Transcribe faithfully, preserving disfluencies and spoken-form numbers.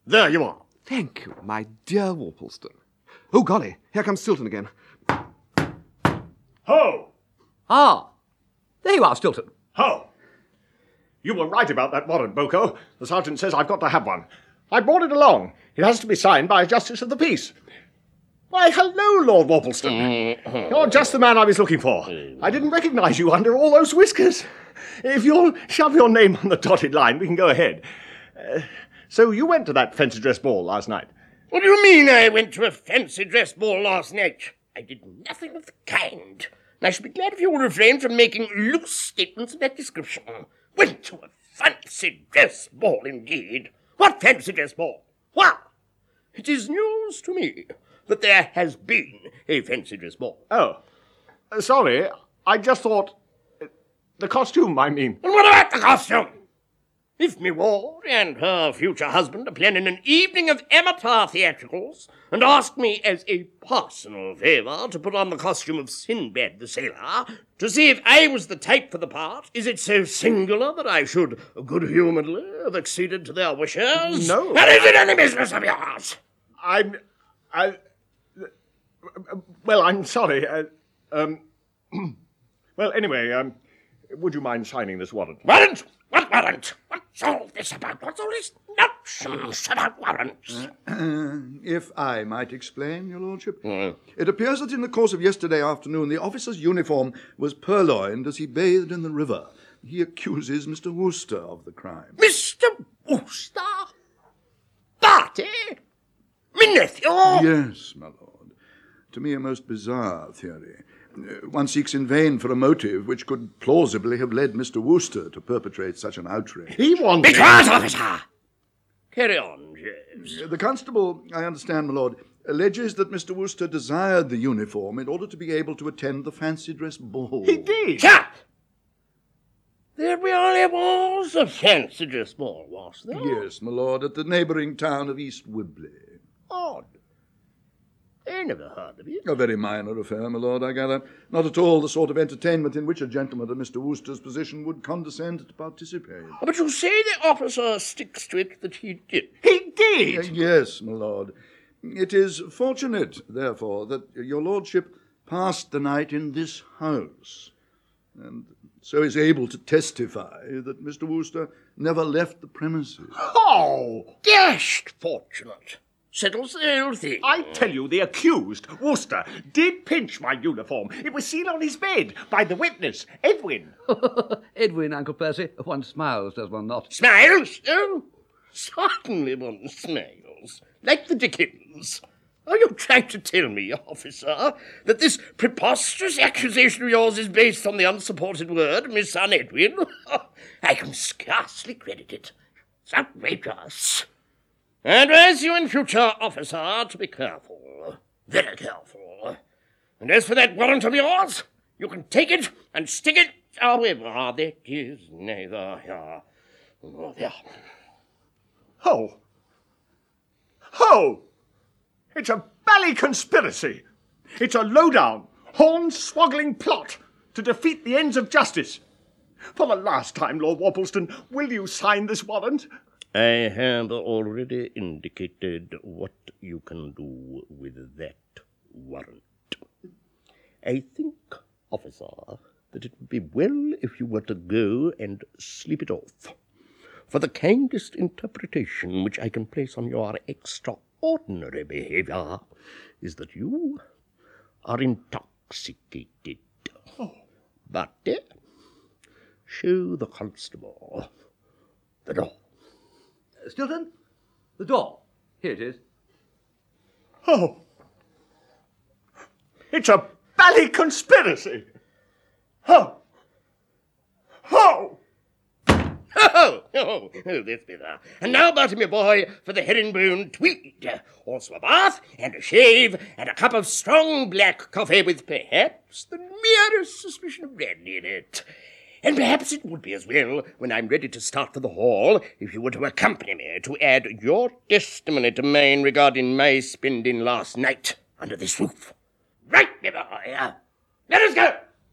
There you are. Thank you, my dear Worplesdon. Oh, golly, here comes Stilton again. Ho! Ah, there you are, Stilton. Ho! You were right about that warrant, Boko. The sergeant says I've got to have one. I brought it along. It has to be signed by a Justice of the Peace. Why, hello, Lord Worplesdon. You're just the man I was looking for. I didn't recognise you under all those whiskers. If you'll shove your name on the dotted line, we can go ahead. Uh, so you went to that fancy dress ball last night? What do you mean I went to a fancy dress ball last night? I did nothing of the kind. And I should be glad if you will refrain from making loose statements of that description. Went to a fancy dress ball, indeed. What fancy dress ball? Well, it is news to me that there has been a fancy dress ball. Oh, uh, sorry. I just thought... Uh, the costume, I mean. And what about the costume? If me ward and her future husband are planning an evening of amateur theatricals and asked me as a personal favour to put on the costume of Sinbad the Sailor to see if I was the type for the part, is it so singular that I should good-humouredly have acceded to their wishes? No. And is it any business of yours? I'm... I... Well, I'm sorry. Uh, um... well, anyway, um... would you mind signing this warrant? Warrant? What warrant? What's all this about? What's all this nonsense about warrants? Uh, if I might explain, your lordship. Mm. It appears that in the course of yesterday afternoon, the officer's uniform was purloined as he bathed in the river. He accuses Mister Wooster of the crime. Mister Wooster? Barty? Me nephew? Yes, my lord. To me, a most bizarre theory. Uh, One seeks in vain for a motive which could plausibly have led Mister Wooster to perpetrate such an outrage. He wants... Be quiet, officer! Carry on, James. Uh, The constable, I understand, my lord, alleges that Mister Wooster desired the uniform in order to be able to attend the fancy dress ball. He did. Shut up! There really was a fancy dress ball, was there? Yes, my lord, at the neighbouring town of East Wibley. Odd. I never heard of it. A very minor affair, my lord, I gather. Not at all the sort of entertainment in which a gentleman of Mister Wooster's position would condescend to participate. But you say the officer sticks to it that he did. He did. Uh, yes, my lord. It is fortunate, therefore, that your lordship passed the night in this house, and so is able to testify that Mister Wooster never left the premises. Oh! Dashed fortunate. Settles the whole thing. I tell you, the accused, Wooster, did pinch my uniform. It was seen on his bed by the witness, Edwin. Edwin, Uncle Percy. One smiles, does one not? Smiles? Oh, certainly one smiles. Like the Dickens. Are you trying to tell me, officer, that this preposterous accusation of yours is based on the unsupported word of my son Edwin? I can scarcely credit it. It's outrageous. I advise you in future, officer, to be careful. Very careful. And as for that warrant of yours, you can take it and stick it however. That is neither here nor there. Ho! Ho! It's a bally conspiracy. It's a low-down, horn-swoggling plot to defeat the ends of justice. For the last time, Lord Worplesdon, will you sign this warrant? I have already indicated what you can do with that warrant. I think, officer, that it would be well if you were to go and sleep it off. For the kindest interpretation which I can place on your extraordinary behaviour is that you are intoxicated. Oh. But uh, show the constable the door. Stilton? The door. Here it is. Oh! It's a bally conspiracy! Ho! Ho! Oh, oh, oh, that's better. And now, Barty, my boy, for the herringbone tweed. Also a bath, and a shave, and a cup of strong black coffee with perhaps the merest suspicion of brandy in it. And perhaps it would be as well, when I'm ready to start for the hall, if you were to accompany me to add your testimony to mine regarding my spending last night under this roof. Right, my boy. Let us go!